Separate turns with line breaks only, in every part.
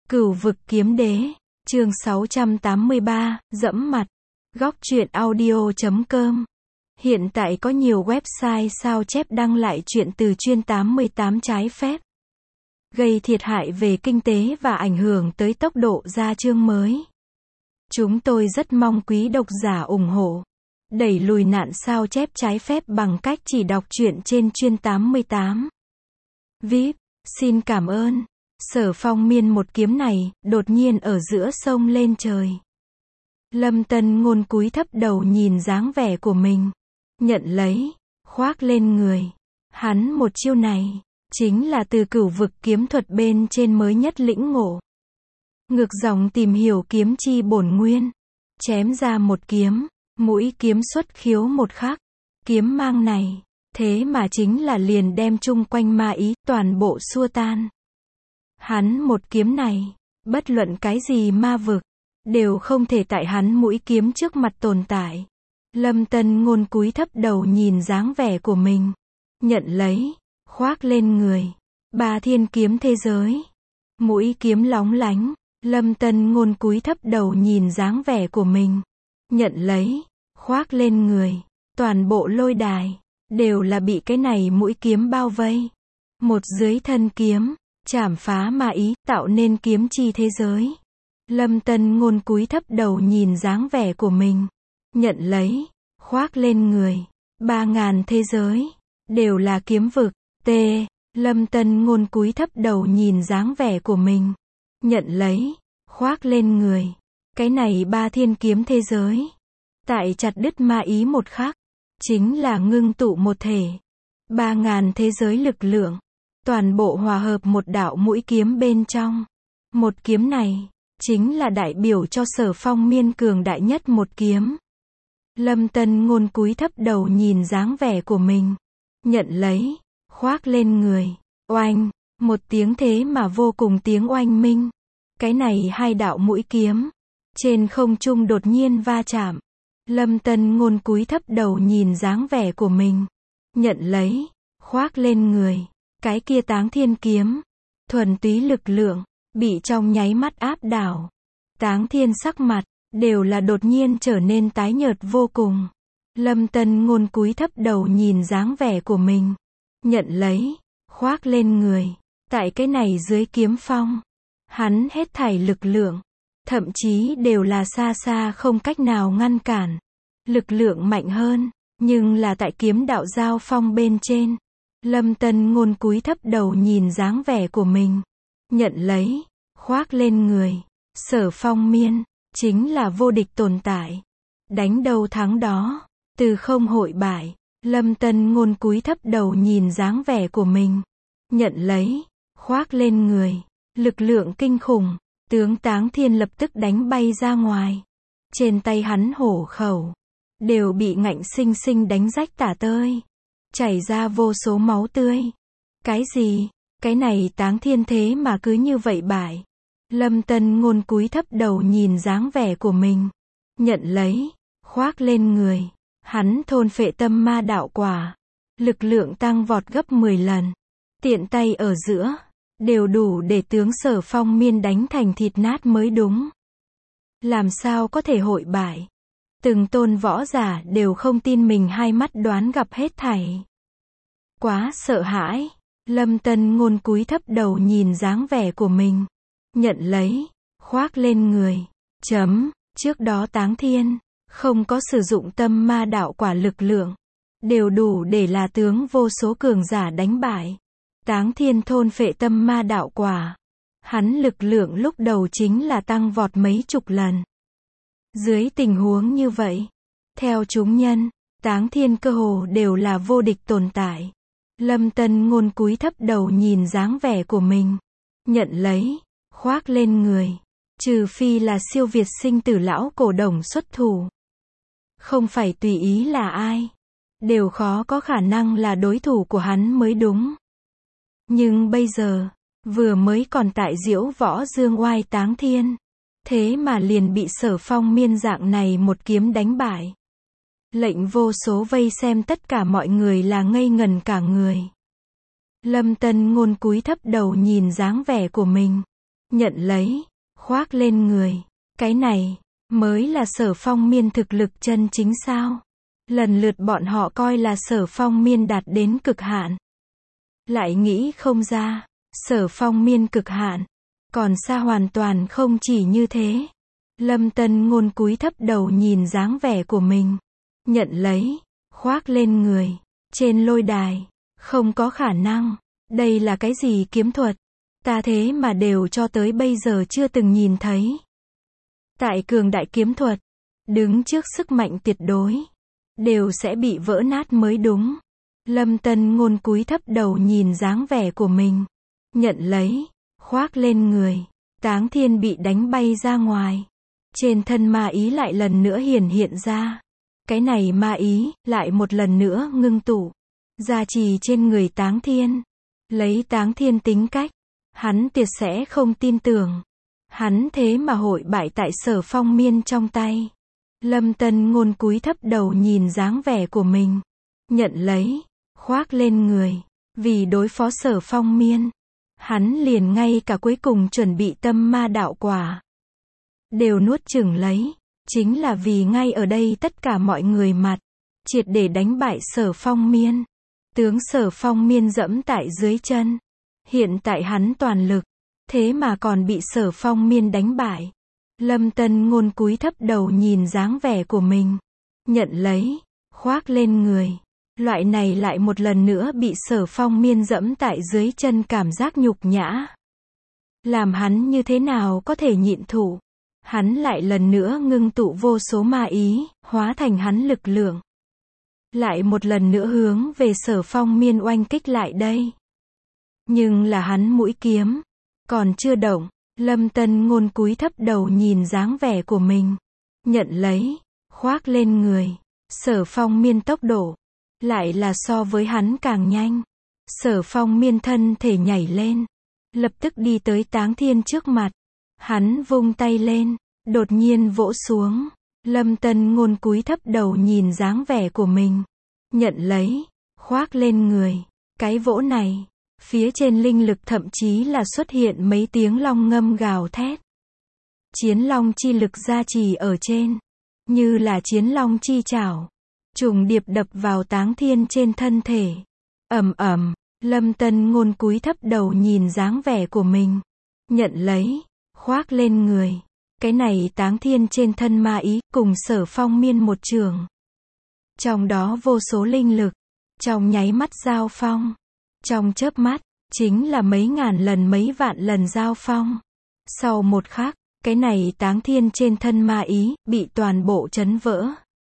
Cửu vực kiếm đế, chương 683, dẫm mặt. Góc truyện audio.com. Hiện tại có nhiều website sao chép đăng lại chuyện từ chuyên 88 trái phép, gây thiệt hại về kinh tế và ảnh hưởng tới tốc độ ra chương mới. Chúng tôi rất mong quý độc giả ủng hộ, đẩy lùi nạn sao chép trái phép bằng cách chỉ đọc truyện trên chuyên 88. VIP, xin cảm ơn. Sở Phong Miên một kiếm này, đột nhiên ở giữa sông lên trời. Lâm Tân Ngôn cúi thấp đầu nhìn dáng vẻ của mình, nhận lấy, khoác lên người. Hắn một chiêu này, chính là từ cửu vực kiếm thuật bên trên mới nhất lĩnh ngộ. Ngược dòng tìm hiểu kiếm chi bổn nguyên, chém ra một kiếm, mũi kiếm xuất khiếu một khắc. Kiếm mang này, thế mà chính là liền đem chung quanh ma ý, toàn bộ xua tan. Hắn một kiếm này, bất luận cái gì ma vực, đều không thể tại hắn mũi kiếm trước mặt tồn tại. Lâm Tân Ngôn cúi thấp đầu nhìn dáng vẻ của mình, nhận lấy, khoác lên người. Ba thiên kiếm thế giới, mũi kiếm lóng lánh. Lâm Tân Ngôn cúi thấp đầu nhìn dáng vẻ của mình, nhận lấy, khoác lên người. Toàn bộ lôi đài, đều là bị cái này mũi kiếm bao vây. Một dưới thân kiếm, chảm phá ma ý, tạo nên kiếm chi thế giới. Lâm Tân Ngôn cúi thấp đầu nhìn dáng vẻ của mình, nhận lấy, khoác lên người. 3000 thế giới, đều là kiếm vực. T. Lâm Tân Ngôn cúi thấp đầu nhìn dáng vẻ của mình, nhận lấy, khoác lên người. Cái này ba thiên kiếm thế giới, tại chặt đứt ma ý một khắc, chính là ngưng tụ một thể. 3000 thế giới lực lượng, toàn bộ hòa hợp một đạo mũi kiếm bên trong. Một kiếm này, chính là đại biểu cho Sở Phong Miên cường đại nhất một kiếm. Lâm Tân Ngôn cúi thấp đầu nhìn dáng vẻ của mình, nhận lấy, khoác lên người. Oanh, một tiếng thế mà vô cùng tiếng oanh minh. Cái này hai đạo mũi kiếm, trên không trung đột nhiên va chạm. Lâm Tân Ngôn cúi thấp đầu nhìn dáng vẻ của mình, nhận lấy, khoác lên người. Cái kia Táng Thiên kiếm, thuần túy lực lượng, bị trong nháy mắt áp đảo. Táng Thiên sắc mặt, đều là đột nhiên trở nên tái nhợt vô cùng. Lâm Tân Ngôn cúi thấp đầu nhìn dáng vẻ của mình, nhận lấy, khoác lên người. Tại cái này dưới kiếm phong, hắn hết thảy lực lượng, thậm chí đều là xa xa không cách nào ngăn cản. Lực lượng mạnh hơn, nhưng là tại kiếm đạo giao phong bên trên. Lâm Tân Ngôn cúi thấp đầu nhìn dáng vẻ của mình, nhận lấy, khoác lên người. Sở Phong Miên, chính là vô địch tồn tại. Đánh đâu thắng đó, từ không hội bại. Lâm Tân Ngôn cúi thấp đầu nhìn dáng vẻ của mình, nhận lấy, khoác lên người. Lực lượng kinh khủng, tướng Táng Thiên lập tức đánh bay ra ngoài. Trên tay hắn hổ khẩu, đều bị ngạnh sinh sinh đánh rách tả tơi, chảy ra vô số máu tươi. Cái gì? Cái này Táng Thiên thế mà cứ như vậy bại. Lâm Tân Ngôn cúi thấp đầu nhìn dáng vẻ của mình, nhận lấy, khoác lên người. Hắn thôn phệ tâm ma đạo quả, lực lượng tăng vọt gấp 10 lần. Tiện tay ở giữa, đều đủ để tướng Sở Phong Miên đánh thành thịt nát mới đúng. Làm sao có thể hội bại? Từng tôn võ giả đều không tin mình hai mắt đoán gặp hết thảy. Quá sợ hãi. Lâm Tân Ngôn cúi thấp đầu nhìn dáng vẻ của mình, nhận lấy, khoác lên người. Trước đó Táng Thiên, không có sử dụng tâm ma đạo quả lực lượng, đều đủ để là tướng vô số cường giả đánh bại. Táng Thiên thôn phệ tâm ma đạo quả, hắn lực lượng lúc đầu chính là tăng vọt mấy chục lần. Dưới tình huống như vậy, theo chúng nhân, Táng Thiên cơ hồ đều là vô địch tồn tại. Lâm Tân Ngôn cúi thấp đầu nhìn dáng vẻ của mình, nhận lấy, khoác lên người. Trừ phi là siêu việt sinh tử lão cổ đồng xuất thủ, không phải tùy ý là ai, đều khó có khả năng là đối thủ của hắn mới đúng. Nhưng bây giờ, vừa mới còn tại diễu võ dương oai Táng Thiên, thế mà liền bị Sở Phong Miên dạng này một kiếm đánh bại. Lệnh vô số vây xem tất cả mọi người là ngây ngần cả người. Lâm Tân Ngôn cúi thấp đầu nhìn dáng vẻ của mình, nhận lấy, khoác lên người. Cái này, mới là Sở Phong Miên thực lực chân chính sao? Lần lượt bọn họ coi là Sở Phong Miên đạt đến cực hạn. Lại nghĩ không ra, Sở Phong Miên cực hạn, còn xa hoàn toàn không chỉ như thế. Lâm Tân Ngôn cúi thấp đầu nhìn dáng vẻ của mình. Nhận lấy, khoác lên người. Trên lôi đài, không có khả năng. Đây là cái gì kiếm thuật? Ta thế mà đều cho tới bây giờ chưa từng nhìn thấy. Tại cường đại kiếm thuật, đứng trước sức mạnh tuyệt đối, đều sẽ bị vỡ nát mới đúng. Lâm Tân Ngôn cúi thấp đầu nhìn dáng vẻ của mình. Nhận lấy, khoác lên người. Táng Thiên bị đánh bay ra ngoài. Trên thân ma ý lại lần nữa hiện ra. Cái này ma ý, lại một lần nữa ngưng tụ. Gia trì trên người Táng Thiên. Lấy Táng Thiên tính cách, hắn tuyệt sẽ không tin tưởng. Hắn thế mà hội bại tại Sở Phong Miên trong tay. Lâm Tân Ngôn cúi thấp đầu nhìn dáng vẻ của mình. Nhận lấy, khoác lên người. Vì đối phó Sở Phong Miên, hắn liền ngay cả cuối cùng chuẩn bị tâm ma đạo quả đều nuốt chửng lấy. Chính là vì ngay ở đây tất cả mọi người mặt, triệt để đánh bại Sở Phong Miên. Tướng Sở Phong Miên dẫm tại dưới chân. Hiện tại hắn toàn lực, thế mà còn bị Sở Phong Miên đánh bại. Lâm Tân Ngôn cúi thấp đầu nhìn dáng vẻ của mình. Nhận lấy, khoác lên người. Loại này lại một lần nữa bị Sở Phong Miên dẫm tại dưới chân cảm giác nhục nhã. Làm hắn như thế nào có thể nhịn thụ. Hắn lại lần nữa ngưng tụ vô số ma ý, hóa thành hắn lực lượng. Lại một lần nữa hướng về Sở Phong Miên oanh kích lại đây. Nhưng là hắn mũi kiếm còn chưa động. Lâm Tân Ngôn cúi thấp đầu nhìn dáng vẻ của mình. Nhận lấy, khoác lên người. Sở Phong Miên tốc độ lại là so với hắn càng nhanh. Sở Phong Miên thân thể nhảy lên, lập tức đi tới Táng Thiên trước mặt. Hắn vung tay lên, đột nhiên vỗ xuống. Lâm Tân Ngôn cúi thấp đầu nhìn dáng vẻ của mình. Nhận lấy, khoác lên người. Cái vỗ này, phía trên linh lực thậm chí là xuất hiện mấy tiếng long ngâm gào thét. Chiến long chi lực gia trì ở trên, như là chiến long chi chảo, trùng điệp đập vào Táng Thiên trên thân thể. Ầm ầm, Lâm Tân Ngôn cúi thấp đầu nhìn dáng vẻ của mình. Nhận lấy, khoác lên người. Cái này Táng Thiên trên thân ma ý, cùng Sở Phong Miên một trường. Trong đó vô số linh lực, trong nháy mắt giao phong. Trong chớp mắt, chính là mấy ngàn lần mấy vạn lần giao phong. Sau một khắc, cái này Táng Thiên trên thân ma ý, bị toàn bộ chấn vỡ.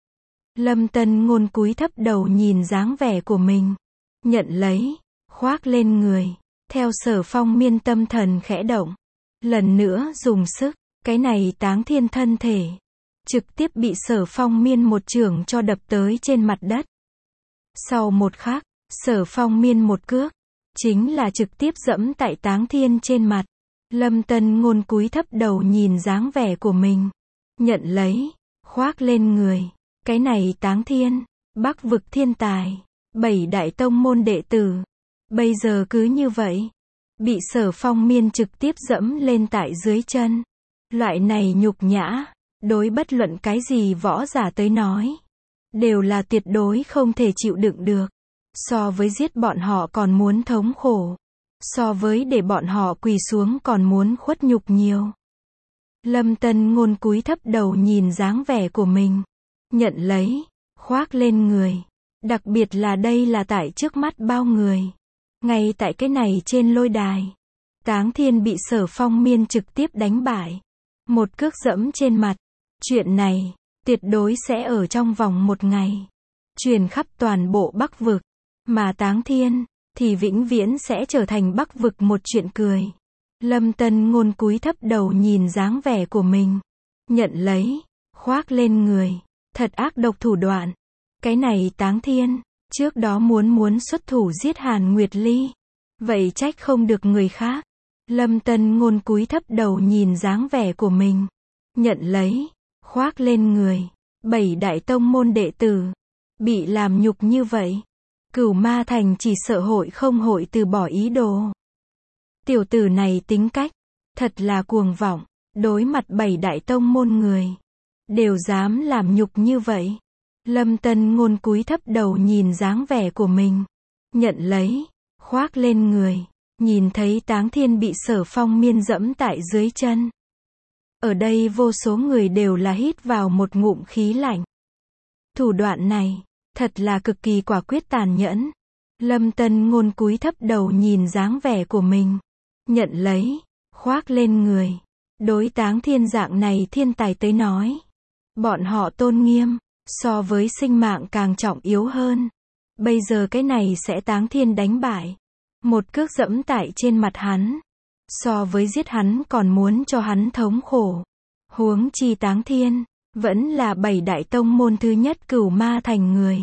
Lâm Tân Ngôn cúi thấp đầu nhìn dáng vẻ của mình. Nhận lấy, khoác lên người. Theo Sở Phong Miên tâm thần khẽ động. Lần nữa dùng sức, cái này Táng Thiên thân thể trực tiếp bị Sở Phong Miên một chưởng cho đập tới trên mặt đất. Sau một khắc, Sở Phong Miên một cước, chính là trực tiếp dẫm tại Táng Thiên trên mặt. Lâm Tân Ngôn cúi thấp đầu nhìn dáng vẻ của mình. Nhận lấy, khoác lên người. Cái này Táng Thiên, Bắc vực thiên tài, 7 đại tông môn đệ tử. Bây giờ cứ như vậy, bị Sở Phong Miên trực tiếp dẫm lên tại dưới chân. Loại này nhục nhã, đối bất luận cái gì võ giả tới nói, đều là tuyệt đối không thể chịu đựng được. So với giết bọn họ còn muốn thống khổ. So với để bọn họ quỳ xuống còn muốn khuất nhục nhiều. Lâm Tân Ngôn cúi thấp đầu nhìn dáng vẻ của mình. Nhận lấy, khoác lên người. Đặc biệt là đây là tại trước mắt bao người. Ngay tại cái này trên lôi đài, Táng Thiên bị Sở Phong Miên trực tiếp đánh bại. Một cước dẫm trên mặt. Chuyện này, tuyệt đối sẽ ở trong vòng một ngày truyền khắp toàn bộ Bắc vực. Mà Táng Thiên, thì vĩnh viễn sẽ trở thành Bắc vực một chuyện cười. Lâm Tân Ngôn cúi thấp đầu nhìn dáng vẻ của mình. Nhận lấy, khoác lên người. Thật ác độc thủ đoạn. Cái này Táng Thiên, trước đó muốn xuất thủ giết Hàn Nguyệt Ly. Vậy trách không được người khác. Lâm Tân Ngôn cúi thấp đầu nhìn dáng vẻ của mình. Nhận lấy, khoác lên người. 7 đại tông môn đệ tử, bị làm nhục như vậy. Cửu Ma Thành chỉ sợ hội không hội từ bỏ ý đồ. Tiểu tử này tính cách, Thật là cuồng vọng, đối mặt 7 đại tông môn người. Đều dám làm nhục như vậy. Lâm Tân Ngôn cúi thấp đầu nhìn dáng vẻ của mình. Nhận lấy, khoác lên người. Nhìn thấy Táng Thiên bị Sở Phong Miên dẫm tại dưới chân. Ở đây vô số người đều là hít vào một ngụm khí lạnh. Thủ đoạn này, thật là cực kỳ quả quyết tàn nhẫn. Lâm Tân Ngôn cúi thấp đầu nhìn dáng vẻ của mình. Nhận lấy, khoác lên người. Đối Táng Thiên dạng này thiên tài tới nói. Bọn họ tôn nghiêm, so với sinh mạng càng trọng yếu hơn. Bây giờ cái này sẽ Táng Thiên đánh bại. Một cước dẫm tại trên mặt hắn. So với giết hắn còn muốn cho hắn thống khổ. Huống chi Táng Thiên, vẫn là 7 đại tông môn thứ nhất Cửu Ma Thành người.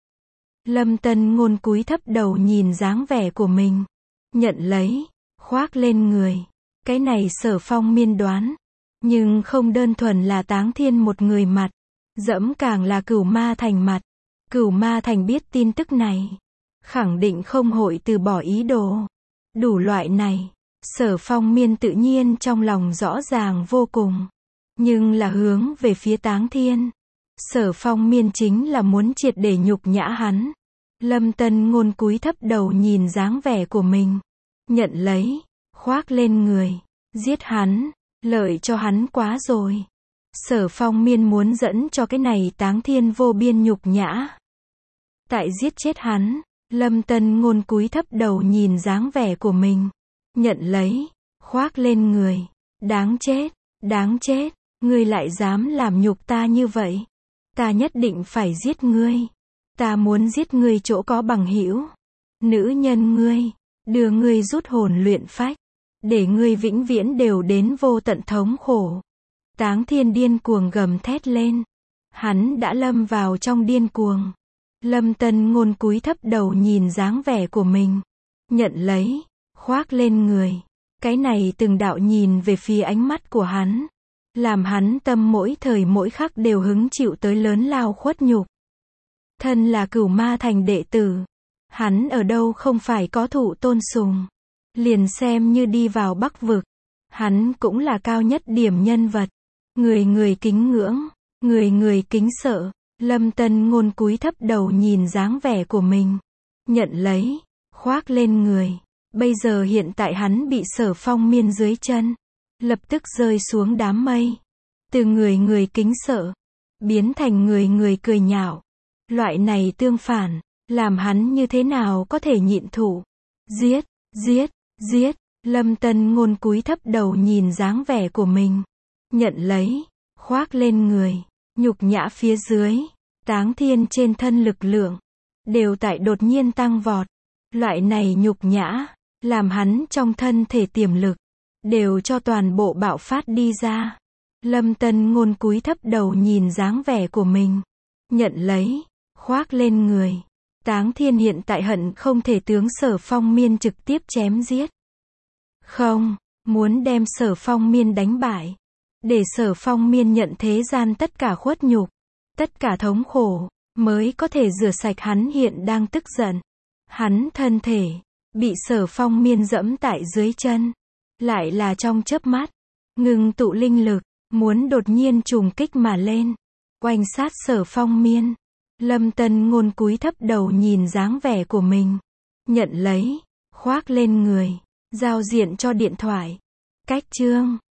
Lâm Tân Ngôn cúi thấp đầu nhìn dáng vẻ của mình. Nhận lấy, khoác lên người. Cái này Sở Phong Miên đoán. Nhưng không đơn thuần là Táng Thiên một người mặt. Dẫm càng là Cửu Ma Thành mặt. Cửu Ma Thành biết tin tức này. Khẳng định không hội từ bỏ ý đồ. Đủ loại này. Sở Phong Miên tự nhiên trong lòng rõ ràng vô cùng. Nhưng là hướng về phía Táng Thiên. Sở Phong Miên chính là muốn triệt để nhục nhã hắn. Lâm Tân Ngôn cúi thấp đầu nhìn dáng vẻ của mình. Nhận lấy, khoác lên người. Giết hắn, lợi cho hắn quá rồi. Sở Phong Miên muốn dẫn cho cái này Táng Thiên vô biên nhục nhã. Tại giết chết hắn, Lâm Tân Ngôn cúi thấp đầu nhìn dáng vẻ của mình. Nhận lấy, khoác lên người. Đáng chết, ngươi lại dám làm nhục ta như vậy. Ta nhất định phải giết ngươi. Ta muốn giết ngươi chỗ có bằng hữu. Nữ nhân ngươi, đưa ngươi rút hồn luyện phách. Để ngươi vĩnh viễn đều đến vô tận thống khổ. Táng Thiên điên cuồng gầm thét lên. Hắn đã lâm vào trong điên cuồng. Lâm Tân Ngôn cúi thấp đầu nhìn dáng vẻ của mình. Nhận lấy, khoác lên người. Cái này từng đạo nhìn về phía ánh mắt của hắn. Làm hắn tâm mỗi thời mỗi khắc đều hứng chịu tới lớn lao khuất nhục. Thân là Cửu Ma Thành đệ tử. Hắn ở đâu không phải có thụ tôn sùng. Liền xem như đi vào Bắc Vực. Hắn cũng là cao nhất điểm nhân vật. Người người kính ngưỡng. Người người kính sợ. Lâm Tân Ngôn cúi thấp đầu nhìn dáng vẻ của mình. Nhận lấy, khoác lên người. Bây giờ hiện tại hắn bị Sở Phong Miên dưới chân. Lập tức rơi xuống đám mây. Từ người người kính sợ. Biến thành người người cười nhạo. Loại này tương phản. Làm hắn như thế nào có thể nhịn thụ. Giết. Lâm Tân Ngôn cúi thấp đầu nhìn dáng vẻ của mình. Nhận lấy, khoác lên người. Nhục nhã phía dưới. Táng Thiên trên thân lực lượng. Đều tại đột nhiên tăng vọt. Loại này nhục nhã. Làm hắn trong thân thể tiềm lực. Đều cho toàn bộ bạo phát đi ra. Lâm Tân Ngôn cúi thấp đầu nhìn dáng vẻ của mình. Nhận lấy, khoác lên người. Táng Thiên hiện tại hận không thể tướng Sở Phong Miên trực tiếp chém giết. Không, muốn đem Sở Phong Miên đánh bại. Để Sở Phong Miên nhận thế gian tất cả khuất nhục. Tất cả thống khổ. Mới có thể rửa sạch hắn hiện đang tức giận. Hắn thân thể. Bị Sở Phong Miên dẫm tại dưới chân. Lại là trong chớp mắt. Ngừng tụ linh lực. Muốn đột nhiên trùng kích mà lên. Oanh sát Sở Phong Miên. Lâm Tân Ngôn cúi thấp đầu nhìn dáng vẻ của mình. Nhận lấy, khoác lên người. Giao diện cho điện thoại. Cách chương